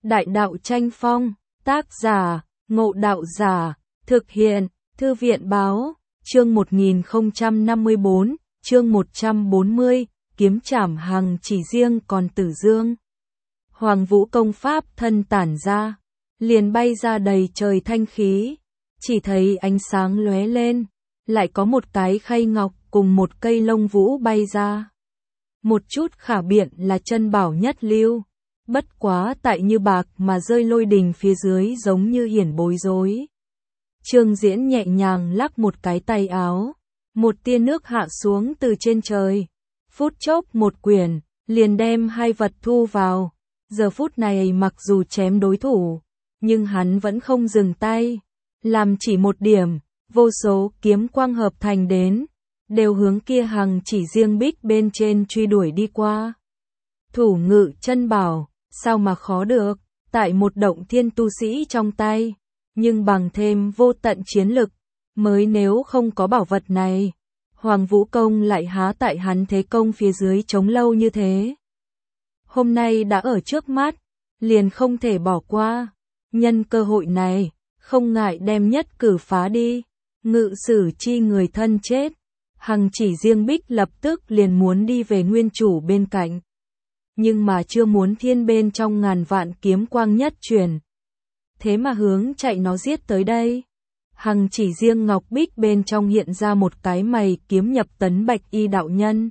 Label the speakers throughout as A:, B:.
A: Đại đạo tranh phong, tác giả, Ngộ Đạo Giả, thực hiện, Thư viện báo, chương 1054, chương 140, kiếm trảm hằng chỉ riêng còn Tử Dương. Hoàng vũ công pháp thân tản ra, liền bay ra đầy trời thanh khí, chỉ thấy ánh sáng lóe lên, lại có một cái khay ngọc cùng một cây lông vũ bay ra. Một chút khả biện là chân bảo nhất lưu, bất quá tại như bạc mà rơi lôi đình phía dưới giống như hiển bối rối. Trương Diễn nhẹ nhàng lắc một cái tay áo, một tia nước hạ xuống từ trên trời, phút chốc một quyển, liền đem hai vật thu vào. Giờ phút này mặc dù chém đối thủ, nhưng hắn vẫn không dừng tay, làm chỉ một điểm, vô số kiếm quang hợp thành đến, đều hướng kia hằng chỉ riêng bích bên trên truy đuổi đi qua. Thủ ngự chân bảo, sao mà khó được, tại một động thiên tu sĩ trong tay, nhưng bằng thêm vô tận chiến lực, mới nếu không có bảo vật này, Hoàng Vũ Công lại há tại hắn thế công phía dưới chống lâu như thế. Hôm nay đã ở trước mắt, liền không thể bỏ qua, nhân cơ hội này, không ngại đem nhất cử phá đi, ngự sử chi người thân chết. Hằng chỉ riêng bích lập tức liền muốn đi về nguyên chủ bên cạnh, nhưng mà chưa muốn thiên bên trong ngàn vạn kiếm quang nhất truyền. Thế mà hướng chạy nó giết tới đây. Hằng chỉ riêng ngọc bích bên trong hiện ra một cái mày kiếm nhập tấn bạch y đạo nhân.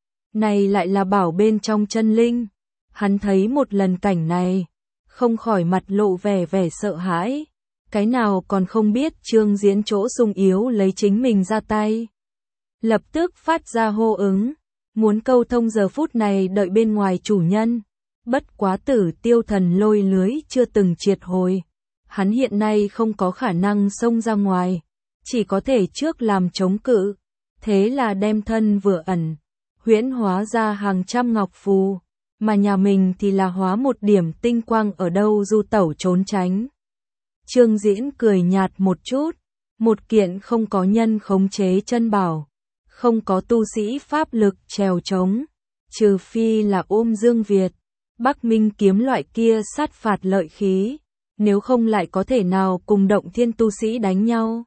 A: Này lại là bảo bên trong chân linh. Hắn thấy một lần cảnh này, không khỏi mặt lộ vẻ sợ hãi. Cái nào còn không biết Trương Diễn chỗ sung yếu lấy chính mình ra tay. Lập tức phát ra hô ứng, muốn câu thông giờ phút này đợi bên ngoài chủ nhân. Bất quá Tử Tiêu thần lôi lưới chưa từng triệt hồi. Hắn hiện nay không có khả năng xông ra ngoài, chỉ có thể trước làm chống cự. Thế là đem thân vừa ẩn, huyễn hóa ra hàng trăm ngọc phù, mà nhà mình thì là hóa một điểm tinh quang ở đâu du tẩu trốn tránh. Trương Diễn cười nhạt một chút, một kiện không có nhân khống chế chân bảo, không có tu sĩ pháp lực trèo trống, trừ phi là ôm Dương Việt, Bắc Minh kiếm loại kia sát phạt lợi khí, nếu không lại có thể nào cùng động thiên tu sĩ đánh nhau.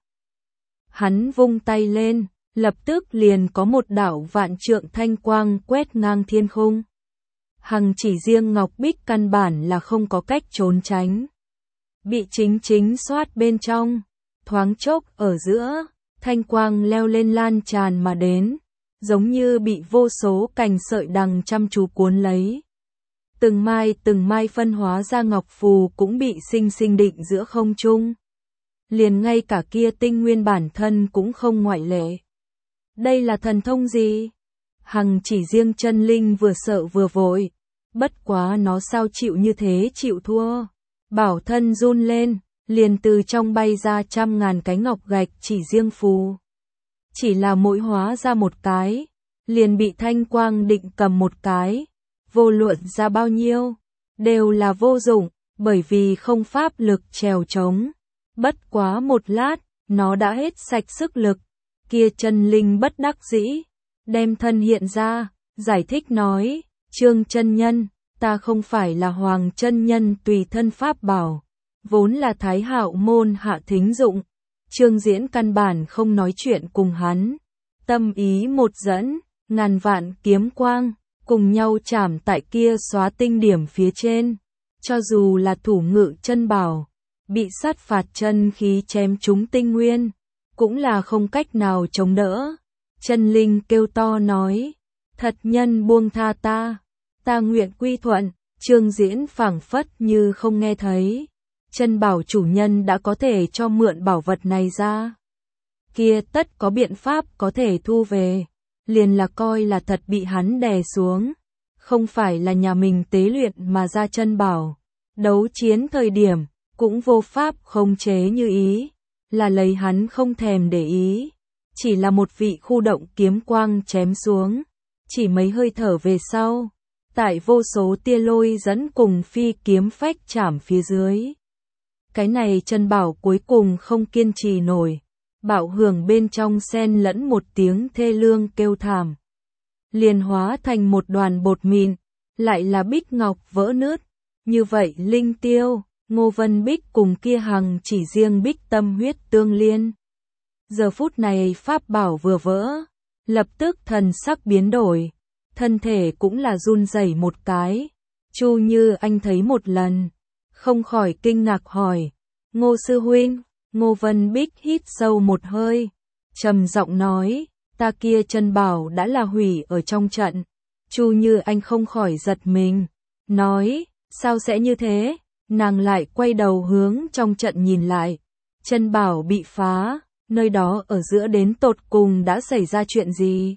A: Hắn vung tay lên, lập tức liền có một đạo vạn trượng thanh quang quét ngang thiên khung. Hằng chỉ riêng ngọc bích căn bản là không có cách trốn tránh. Bị chính xoát bên trong, thoáng chốc ở giữa, thanh quang leo lên lan tràn mà đến, giống như bị vô số cành sợi đằng chăm chú cuốn lấy. Từng mai phân hóa ra ngọc phù cũng bị sinh định giữa không trung. Liền ngay cả kia tinh nguyên bản thân cũng không ngoại lệ. Đây là thần thông gì? Hằng chỉ riêng chân linh vừa sợ vừa vội. Bất quá nó sao chịu như thế chịu thua. Bảo thân run lên, liền từ trong bay ra trăm ngàn cái ngọc gạch chỉ riêng phù. Chỉ là mỗi hóa ra một cái, liền bị thanh quang định cầm một cái. Vô luận ra bao nhiêu, đều là vô dụng, bởi vì không pháp lực trèo trống. Bất quá một lát, nó đã hết sạch sức lực. Kia chân linh bất đắc dĩ, đem thân hiện ra, giải thích nói, Trương chân nhân, ta không phải là Hoàng chân nhân tùy thân pháp bảo, vốn là Thái Hạo môn hạ thính dụng. Trương Diễn căn bản không nói chuyện cùng hắn, tâm ý một dẫn, ngàn vạn kiếm quang cùng nhau chạm tại kia xóa tinh điểm phía trên. Cho dù là thủ ngự chân bảo, bị sát phạt chân khí chém trúng tinh nguyên, cũng là không cách nào chống đỡ. Chân linh kêu to nói, thật nhân buông tha ta nguyện quy thuận. Trương Diễn phảng phất như không nghe thấy. Chân bảo chủ nhân đã có thể cho mượn bảo vật này ra, kia tất có biện pháp có thể thu về. Liền là coi là thật bị hắn đè xuống, không phải là nhà mình tế luyện mà ra chân bảo. Đấu chiến thời điểm, cũng vô pháp khống chế như ý, là lấy hắn không thèm để ý. Chỉ là một vị khu động kiếm quang chém xuống, chỉ mấy hơi thở về sau, tại vô số tia lôi dẫn cùng phi kiếm phách chạm phía dưới. Cái này chân bảo cuối cùng không kiên trì nổi. Bạo hưởng bên trong xen lẫn một tiếng thê lương kêu thảm. Liền hóa thành một đoàn bột mịn, lại là bích ngọc vỡ nứt, Như vậy linh tiêu, Ngô Vân Bích cùng kia hằng chỉ riêng Bích tâm huyết tương liên. Giờ phút này pháp bảo vừa vỡ, lập tức thần sắc biến đổi, thân thể cũng là run rẩy một cái. Chu Như Anh thấy một lần, không khỏi kinh ngạc hỏi, Ngô sư huynh. Ngô Vân Bích hít sâu một hơi, trầm giọng nói, ta kia chân bảo đã là hủy ở trong trận. Chu Như Anh không khỏi giật mình, nói, sao sẽ như thế? Nàng lại quay đầu hướng trong trận nhìn lại, chân bảo bị phá, nơi đó ở giữa đến tột cùng đã xảy ra chuyện gì?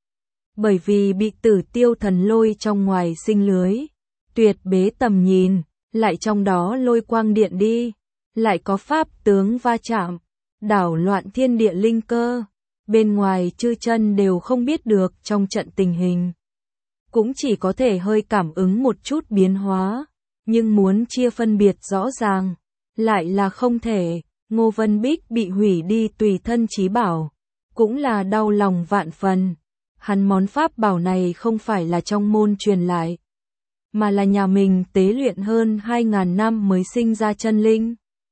A: Bởi vì bị Tử Tiêu thần lôi trong ngoài sinh lưới, tuyệt bế tầm nhìn, lại trong đó lôi quang điện đi, lại có pháp tướng va chạm, đảo loạn thiên địa linh cơ, bên ngoài chư chân đều không biết được trong trận tình hình. Cũng chỉ có thể hơi cảm ứng một chút biến hóa, nhưng muốn chia phân biệt rõ ràng, lại là không thể. Ngô Vân Bích bị hủy đi tùy thân chí bảo, cũng là đau lòng vạn phần. Hắn món pháp bảo này không phải là trong môn truyền lại, mà là nhà mình tế luyện hơn 2.000 năm mới sinh ra chân linh.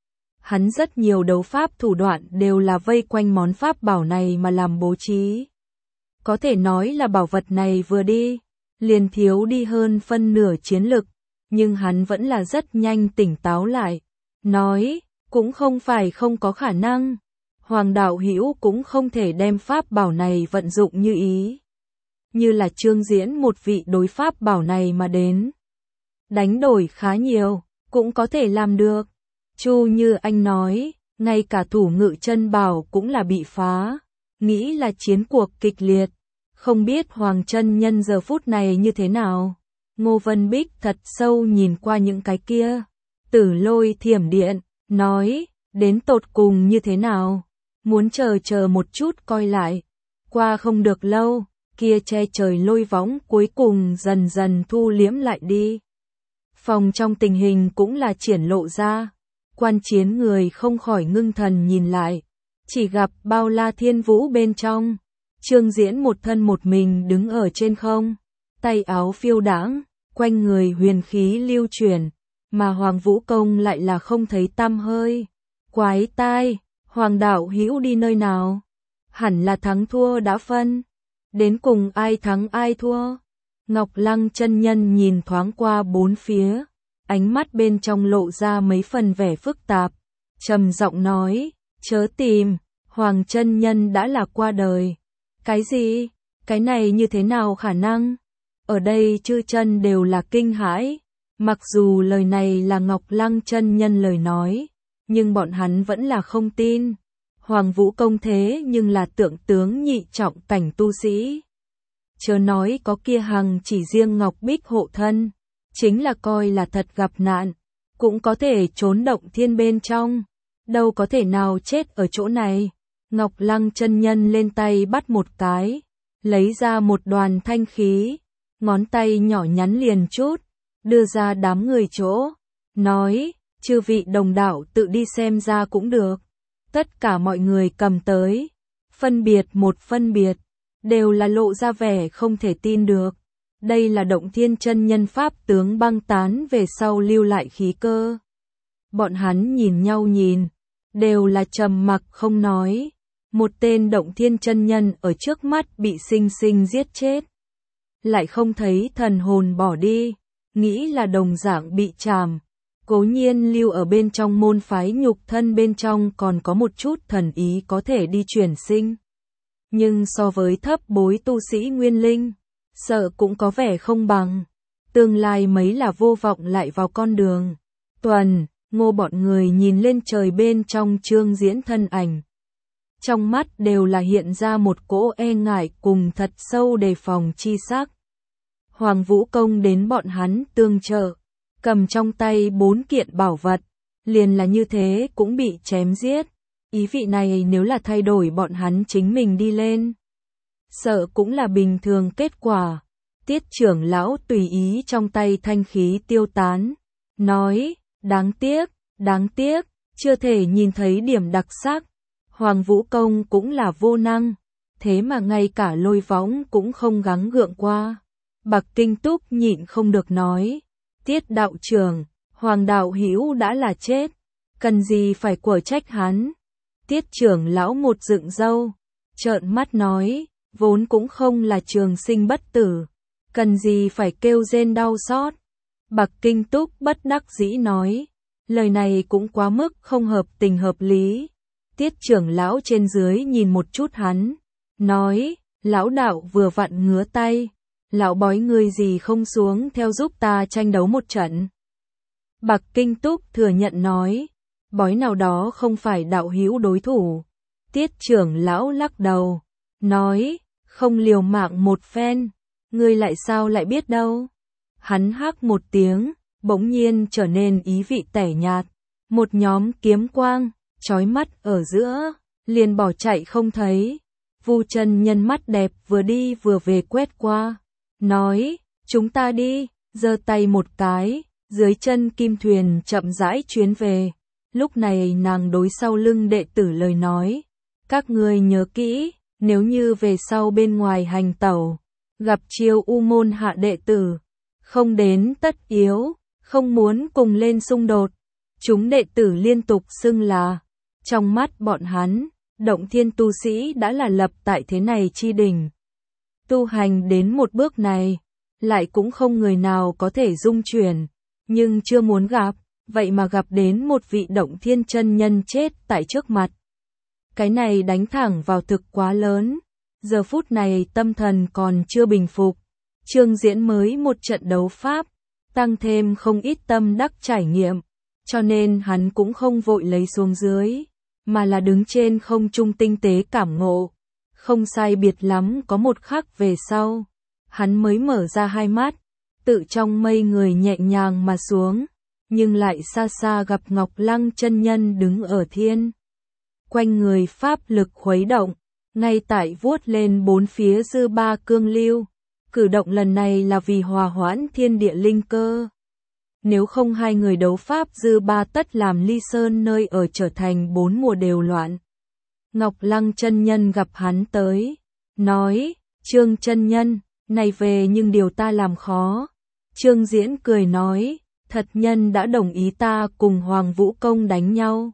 A: Hắn rất nhiều đấu pháp thủ đoạn đều là vây quanh món pháp bảo này mà làm bố trí. Có thể nói là bảo vật này vừa đi, liền thiếu đi hơn phân nửa chiến lực, nhưng hắn vẫn là rất nhanh tỉnh táo lại, nói, cũng không phải không có khả năng. Hoàng đạo hữu cũng không thể đem pháp bảo này vận dụng như ý. Như là Trương Diễn một vị đối pháp bảo này mà đến. Đánh đổi khá nhiều, cũng có thể làm được. Chu Như Anh nói, ngay cả thủ ngự chân bảo cũng là bị phá. Nghĩ là chiến cuộc kịch liệt. Không biết Hoàng chân nhân giờ phút này như thế nào. Ngô Vân Bích thật sâu nhìn qua những cái kia. Tử lôi thiểm điện, nói, đến tột cùng như thế nào. Muốn chờ một chút coi lại. Qua không được lâu, kia che trời lôi võng cuối cùng dần dần thu liễm lại đi. Phòng trong tình hình cũng là triển lộ ra. Quan chiến người không khỏi ngưng thần nhìn lại. Chỉ gặp bao la thiên vũ bên trong. Trương Diễn một thân một mình đứng ở trên không. Tay áo phiêu đãng, quanh người huyền khí lưu chuyển. Mà Hoàng Vũ Công lại là không thấy tăm hơi. Quái tai, Hoàng đạo hữu đi nơi nào? Hẳn là thắng thua đã phân. Đến cùng ai thắng ai thua? Ngọc Lăng chân nhân nhìn thoáng qua bốn phía, ánh mắt bên trong lộ ra mấy phần vẻ phức tạp, trầm giọng nói, chớ tìm, Hoàng chân nhân đã là qua đời. Cái gì? Cái này như thế nào khả năng? Ở đây chư chân đều là kinh hãi, mặc dù lời này là Ngọc Lăng chân nhân lời nói, nhưng bọn hắn vẫn là không tin. Hoàng Vũ Công thế nhưng là tượng tướng nhị trọng cảnh tu sĩ. Chớ nói có kia hằng chỉ riêng Ngọc Bích hộ thân, chính là coi là thật gặp nạn, cũng có thể trốn động thiên bên trong, đâu có thể nào chết ở chỗ này. Ngọc Lăng chân nhân lên tay bắt một cái, lấy ra một đoàn thanh khí, ngón tay nhỏ nhắn liền chút, đưa ra đám người chỗ, nói, chư vị đồng đạo tự đi xem ra cũng được. Tất cả mọi người cầm tới, phân biệt, đều là lộ ra vẻ không thể tin được. Đây là Động Thiên chân nhân pháp tướng băng tán về sau lưu lại khí cơ. Bọn hắn nhìn nhau nhìn, đều là trầm mặc không nói. Một tên Động Thiên chân nhân ở trước mắt bị sinh sinh giết chết. Lại không thấy thần hồn bỏ đi, nghĩ là đồng dạng bị trảm. Cố nhiên lưu ở bên trong môn phái nhục thân bên trong còn có một chút thần ý có thể đi chuyển sinh. Nhưng so với thấp bối tu sĩ nguyên linh, sợ cũng có vẻ không bằng. Tương lai mấy là vô vọng lại vào con đường. Tuần, Ngô bọn người nhìn lên trời bên trong Trương Diễn thân ảnh. Trong mắt đều là hiện ra một cỗ e ngại cùng thật sâu đề phòng chi sắc. Hoàng Vũ Công đến bọn hắn tương trợ, cầm trong tay 4 kiện bảo vật, liền là như thế cũng bị chém giết. Ý vị này nếu là thay đổi bọn hắn chính mình đi lên, sợ cũng là bình thường kết quả. Tiết trưởng lão tùy ý trong tay thanh khí tiêu tán, nói, đáng tiếc, chưa thể nhìn thấy điểm đặc sắc. Hoàng Vũ Công cũng là vô năng, thế mà ngay cả lôi võng cũng không gắng gượng qua. Bạc Kinh Túc nhịn không được nói, Tiết đạo trưởng, Hoàng đạo hữu đã là chết, cần gì phải quở trách hắn. Tiết trưởng lão một dựng râu, trợn mắt nói, vốn cũng không là trường sinh bất tử, cần gì phải kêu rên đau xót. Bạc Kinh Túc bất đắc dĩ nói, lời này cũng quá mức không hợp tình hợp lý. Tiết trưởng lão trên dưới nhìn một chút hắn, nói, lão đạo vừa vặn ngứa tay, lão bói người gì không xuống theo giúp ta tranh đấu một trận. Bạc Kinh Túc thừa nhận nói, bói nào đó không phải đạo hữu đối thủ. Tiết trưởng lão lắc đầu, nói, không liều mạng một phen, ngươi lại sao lại biết đâu. Hắn hắc một tiếng, bỗng nhiên trở nên ý vị tẻ nhạt, một nhóm kiếm quang, chói mắt ở giữa, liền bỏ chạy không thấy. Vu Chân Nhân mắt đẹp vừa đi vừa về quét qua, nói, chúng ta đi, giơ tay một cái, dưới chân kim thuyền chậm rãi chuyến về. Lúc này nàng đối sau lưng đệ tử lời nói, các ngươi nhớ kỹ, nếu như về sau bên ngoài hành tẩu, gặp Chiêu U môn hạ đệ tử, không đến tất yếu, không muốn cùng lên xung đột. Chúng đệ tử liên tục xưng là, trong mắt bọn hắn, Động Thiên tu sĩ đã là lập tại thế này chi đỉnh. Tu hành đến một bước này, lại cũng không người nào có thể dung chuyển, nhưng chưa muốn gặp, vậy mà gặp đến một vị Động Thiên chân nhân chết tại trước mặt. Cái này đánh thẳng vào thực quá lớn, giờ phút này tâm thần còn chưa bình phục. Trương Diễn mới một trận đấu pháp, tăng thêm không ít tâm đắc trải nghiệm, cho nên hắn cũng không vội lấy xuống dưới, mà là đứng trên không trung tinh tế cảm ngộ. Không sai biệt lắm có một khắc về sau, hắn mới mở ra hai mắt, tự trong mây người nhẹ nhàng mà xuống, nhưng lại xa xa gặp Ngọc Lăng chân nhân đứng ở thiên. Quanh người pháp lực khuấy động, ngay tại vuốt lên bốn phía dư ba cương lưu. Cử động lần này là vì hòa hoãn thiên địa linh cơ. Nếu không hai người đấu pháp dư ba tất làm Ly Sơn nơi ở trở thành bốn mùa đều loạn. Ngọc Lăng chân nhân gặp hắn tới, nói, Trương chân nhân, này về nhưng điều ta làm khó. Trương Diễn cười nói, thật nhân đã đồng ý ta cùng Hoàng Vũ Công đánh nhau.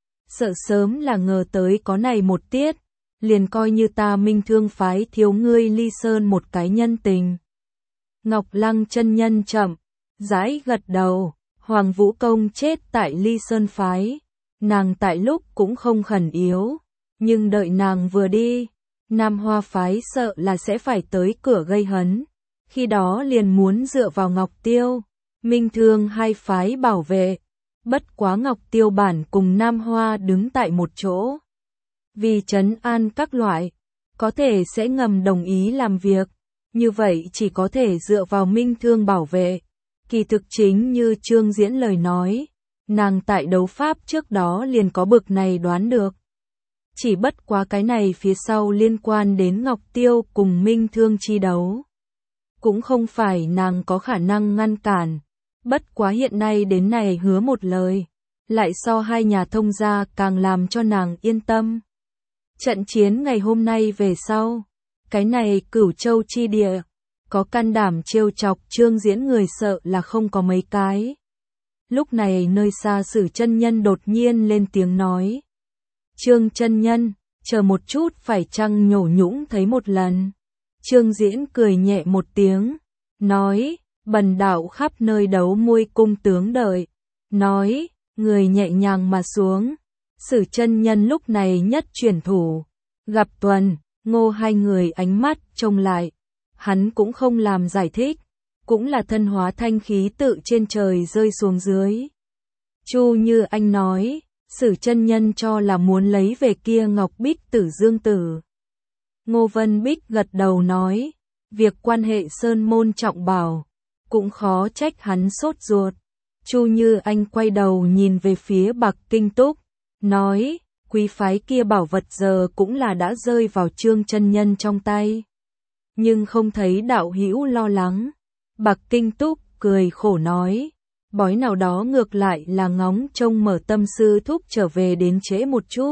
A: Sợ sớm là ngờ tới có này một tiết, liền coi như ta Minh Thương phái thiếu ngươi Ly Sơn một cái nhân tình. Ngọc Lăng chân nhân chậm rãi gật đầu, Hoàng Vũ Công chết tại Ly Sơn phái, nàng tại lúc cũng không khẩn yếu, nhưng đợi nàng vừa đi, Nam Hoa phái sợ là sẽ phải tới cửa gây hấn, khi đó liền muốn dựa vào Ngọc Tiêu, Minh Thương hai phái bảo vệ. Bất quá Ngọc Tiêu bản cùng Nam Hoa đứng tại một chỗ, vì trấn an các loại, có thể sẽ ngầm đồng ý làm việc, như vậy chỉ có thể dựa vào Minh Thương bảo vệ. Kỳ thực chính như Trương Diễn lời nói, nàng tại đấu pháp trước đó liền có bực này đoán được. Chỉ bất quá cái này phía sau liên quan đến Ngọc Tiêu cùng Minh Thương chi đấu, cũng không phải nàng có khả năng ngăn cản. Bất quá hiện nay đến này hứa một lời, lại so hai nhà thông gia càng làm cho nàng yên tâm. Trận chiến ngày hôm nay về sau, cái này Cửu Châu chi địa, có can đảm trêu chọc Trương Diễn người sợ là không có mấy cái. Lúc này nơi xa Sử chân nhân đột nhiên lên tiếng nói, Trương chân nhân, chờ một chút phải chăng nhổ nhũng thấy một lần. Trương Diễn cười nhẹ một tiếng, nói, bần đạo khắp nơi đấu muôi cung tướng đợi, nói, người nhẹ nhàng mà xuống. Sử chân nhân lúc này nhất chuyển thủ, gặp Tuần, Ngô hai người ánh mắt trông lại, hắn cũng không làm giải thích, cũng là thân hóa thanh khí tự trên trời rơi xuống dưới. Chu Như Anh nói, Sử chân nhân cho là muốn lấy về kia Ngọc Bích Tử Dương Tử. Ngô Vân Bích gật đầu nói, việc quan hệ sơn môn trọng bảo, cũng khó trách hắn sốt ruột. Chu Như Anh quay đầu nhìn về phía Bạc Kinh Túc, nói, quý phái kia bảo vật giờ cũng là đã rơi vào Trương chân nhân trong tay. Nhưng không thấy đạo hữu lo lắng. Bạc Kinh Túc cười khổ nói, bói nào đó ngược lại là ngóng trông mở tâm sư thúc trở về đến trễ một chút.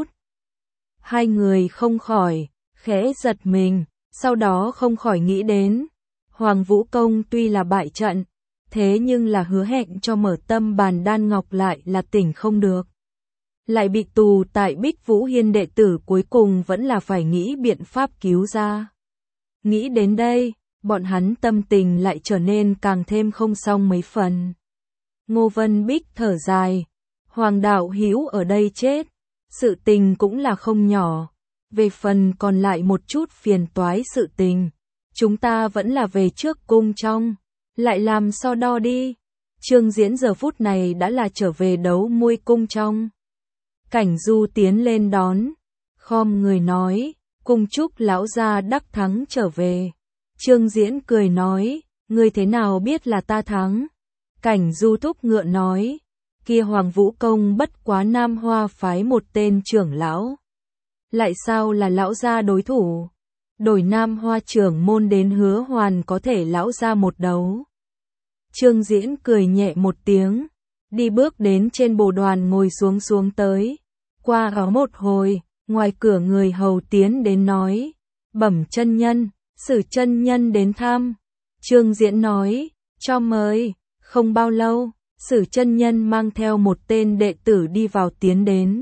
A: Hai người không khỏi, khẽ giật mình, sau đó không khỏi nghĩ đến, Hoàng Vũ Công tuy là bại trận, thế nhưng là hứa hẹn cho mở tâm bàn đan ngọc lại là tỉnh không được. Lại bị tù tại Bích Vũ Hiên, đệ tử cuối cùng vẫn là phải nghĩ biện pháp cứu ra. Nghĩ đến đây, bọn hắn tâm tình lại trở nên càng thêm không xong mấy phần. Ngô Vân Bích thở dài, Hoàng đạo hữu ở đây chết, sự tình cũng là không nhỏ. Về phần còn lại một chút phiền toái sự tình, chúng ta vẫn là về trước cung trong, lại làm so đo đi. Trương Diễn giờ phút này đã là trở về đấu môi cung trong. Cảnh Du tiến lên đón, khom người nói, cung chúc lão gia đắc thắng trở về. Trương Diễn cười nói, ngươi thế nào biết là ta thắng? Cảnh Du thúc ngựa nói, kia Hoàng Vũ Công bất quá Nam Hoa phái một tên trưởng lão. Lại sao là lão gia đối thủ? Đổi Nam Hoa trưởng môn đến Hứa Hoàn có thể lão gia một đấu. Trương Diễn cười nhẹ một tiếng, đi bước đến trên bồ đoàn ngồi xuống tới. Qua ở một hồi, ngoài cửa người hầu tiến đến nói, bẩm chân nhân, Sử chân nhân đến thăm. Trương Diễn nói, cho mời. Không bao lâu, Sử chân nhân mang theo một tên đệ tử đi vào tiến đến.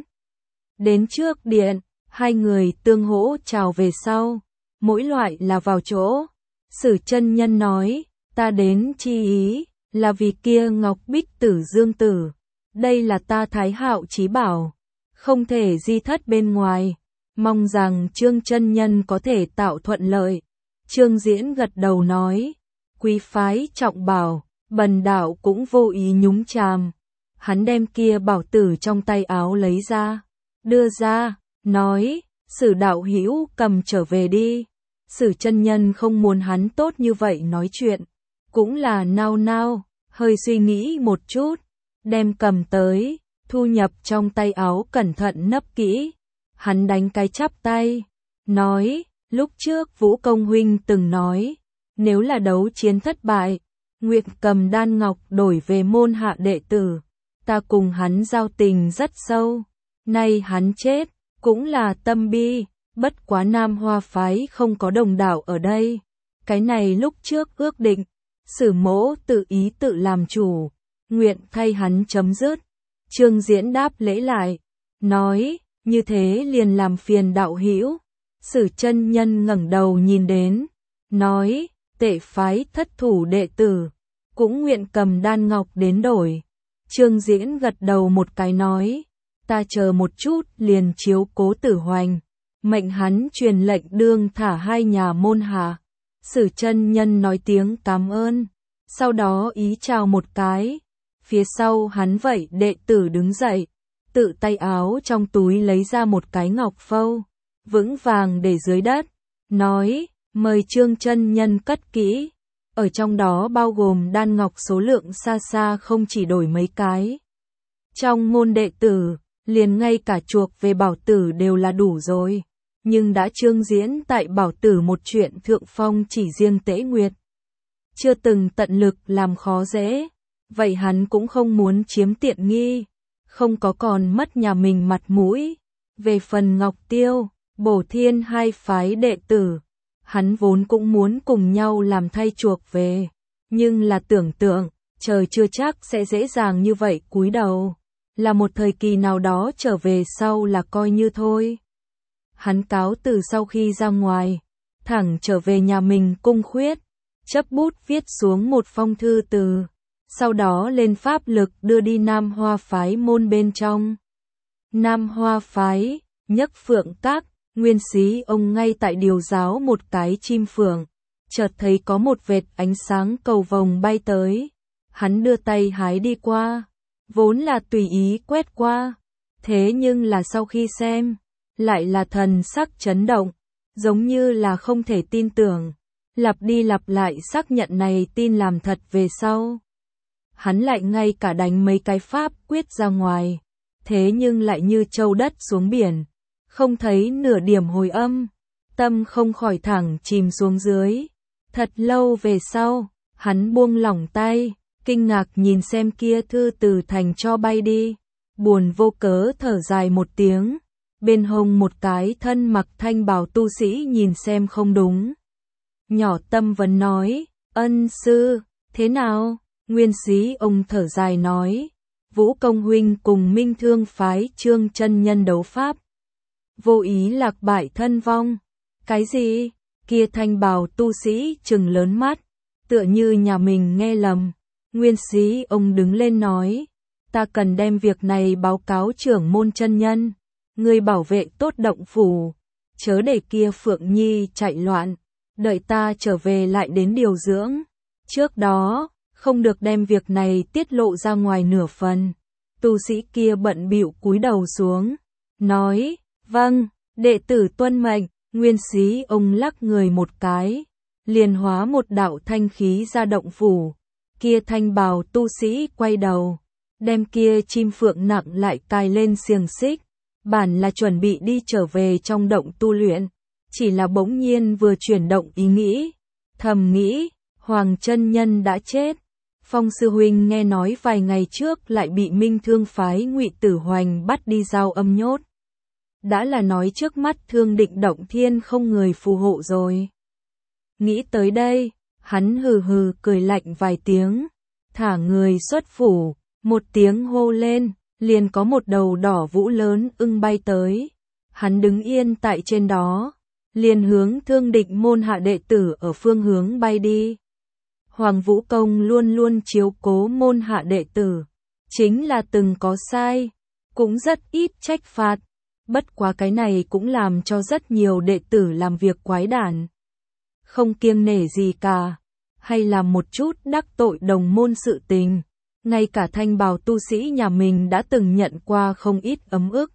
A: Đến trước điện, hai người tương hỗ chào về sau, mỗi loại là vào chỗ. Sử chân nhân nói, ta đến chi ý, là vì kia Ngọc Bích Tử Dương Tử. Đây là ta Thái Hạo chí bảo, không thể di thất bên ngoài. Mong rằng Trương chân nhân có thể tạo thuận lợi. Trương Diễn gật đầu nói, quý phái trọng bảo, bần đạo cũng vô ý nhúng chàm. Hắn đem kia bảo tử trong tay áo lấy ra, đưa ra, nói, Sử đạo hữu cầm trở về đi. Sử chân nhân không muốn hắn tốt như vậy nói chuyện, cũng là nao, hơi suy nghĩ một chút, đem cầm tới, thu nhập trong tay áo cẩn thận nấp kỹ. Hắn đánh cái chắp tay, nói, lúc trước Vũ Công huynh từng nói, nếu là đấu chiến thất bại, nguyện cầm đan ngọc đổi về môn hạ đệ tử. Ta cùng hắn giao tình rất sâu, nay hắn chết, cũng là tâm bi, bất quá Nam Hoa phái không có đồng đạo ở đây. Cái này lúc trước ước định, Sử mỗ tự ý tự làm chủ, nguyện thay hắn chấm dứt. Trương Diễn đáp lễ lại, nói, như thế liền làm phiền đạo hữu. Sử chân nhân ngẩng đầu nhìn đến, nói, tệ phái thất thủ đệ tử, cũng nguyện cầm đan ngọc đến đổi. Trương Diễn gật đầu một cái nói, ta chờ một chút liền chiếu cố Tử Hoành, mệnh hắn truyền lệnh đương thả hai nhà môn hạ. Sử chân nhân nói tiếng cảm ơn, sau đó ý chào một cái. Phía sau hắn vậy đệ tử đứng dậy, tự tay áo trong túi lấy ra một cái ngọc phâu, vững vàng để dưới đất, nói, mời Trương chân nhân cất kỹ. Ở trong đó bao gồm đan ngọc số lượng xa xa không chỉ đổi mấy cái. Trong môn đệ tử, liền ngay cả chuộc về bảo tử đều là đủ rồi. Nhưng đã Trương Diễn tại bảo tử một chuyện thượng phong chỉ riêng Tế Nguyệt, chưa từng tận lực làm khó dễ, vậy hắn cũng không muốn chiếm tiện nghi, không có còn mất nhà mình mặt mũi. Về phần Ngọc Tiêu, Bổ Thiên hai phái đệ tử, hắn vốn cũng muốn cùng nhau làm thay chuộc về, nhưng là tưởng tượng, trời chưa chắc sẽ dễ dàng như vậy cúi đầu, là một thời kỳ nào đó trở về sau là coi như thôi. Hắn cáo từ sau khi ra ngoài, thẳng trở về nhà mình cung khuyết, chấp bút viết xuống một phong thư từ, sau đó lên pháp lực đưa đi Nam Hoa phái môn bên trong. Nam Hoa phái, Nhất Phượng Các, Nguyên Xí ông ngay tại điều giáo một cái chim phượng, chợt thấy có một vệt ánh sáng cầu vồng bay tới, hắn đưa tay hái đi qua, vốn là tùy ý quét qua, thế nhưng là sau khi xem, lại là thần sắc chấn động, giống như là không thể tin tưởng, lặp đi lặp lại xác nhận này tin làm thật về sau. Hắn lại ngay cả đánh mấy cái pháp quyết ra ngoài, thế nhưng lại như châu đất xuống biển, không thấy nửa điểm hồi âm, tâm không khỏi thẳng chìm xuống dưới. Thật lâu về sau, hắn buông lỏng tay, kinh ngạc nhìn xem kia thư từ thành cho bay đi, buồn vô cớ thở dài một tiếng. Bên hông một cái thân mặc thanh bào tu sĩ nhìn xem không đúng, nhỏ tâm vấn nói, ân sư, thế nào, Nguyên Sĩ ông thở dài nói, Vũ Công huynh cùng Minh Thương phái Trương chân nhân đấu pháp, vô ý lạc bại thân vong. Cái gì? Kia thanh bào tu sĩ trừng lớn mắt, tựa như nhà mình nghe lầm. Nguyên Sĩ ông đứng lên nói, ta cần đem việc này báo cáo trưởng môn chân nhân, người bảo vệ tốt động phủ, chớ để kia Phượng Nhi chạy loạn, đợi ta trở về lại đến điều dưỡng. Trước đó, không được đem việc này tiết lộ ra ngoài nửa phần. Tu sĩ kia bận bịu cúi đầu xuống, nói, vâng, đệ tử tuân mệnh. Nguyên Sĩ ông lắc người một cái, liền hóa một đạo thanh khí ra động phủ. Kia thanh bào tu sĩ quay đầu, đem kia chim phượng nặng lại cài lên xiềng xích, bản là chuẩn bị đi trở về trong động tu luyện, chỉ là bỗng nhiên vừa chuyển động ý nghĩ, thầm nghĩ, Hoàng chân nhân đã chết. Phong sư huynh nghe nói vài ngày trước lại bị Minh Thương phái Ngụy Tử Hoành bắt đi giao âm nhốt. Đã là nói trước mắt Thương Định động thiên không người phù hộ rồi. Nghĩ tới đây, hắn hừ hừ cười lạnh vài tiếng, thả người xuất phủ, một tiếng hô lên, liền có một đầu đỏ vũ lớn ưng bay tới. Hắn đứng yên tại trên đó, liền hướng Thương Định môn hạ đệ tử ở phương hướng bay đi. Hoàng Vũ Công luôn luôn chiếu cố môn hạ đệ tử, chính là từng có sai, cũng rất ít trách phạt. Bất quá cái này cũng làm cho rất nhiều đệ tử làm việc quái đản, không kiêng nể gì cả, hay làm một chút đắc tội đồng môn sự tình. Ngay cả thanh bào tu sĩ nhà mình đã từng nhận qua không ít ấm ức.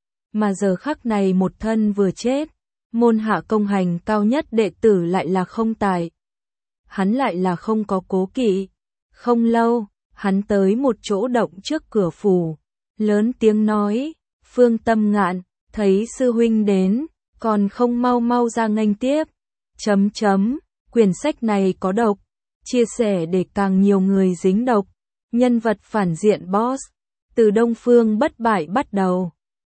A: Mà giờ khắc này một thân vừa chết, môn hạ công hành cao nhất đệ tử lại là không tài. Hắn lại là không có cố kỵ. Không lâu, hắn tới một chỗ động trước cửa phủ, lớn tiếng nói, Phương Tâm Ngạn, thấy sư huynh đến, còn không mau mau ra nghênh tiếp. Quyển sách này có độc, chia sẻ để càng nhiều người dính độc. Nhân vật phản diện boss, từ Đông Phương bất bại bắt đầu.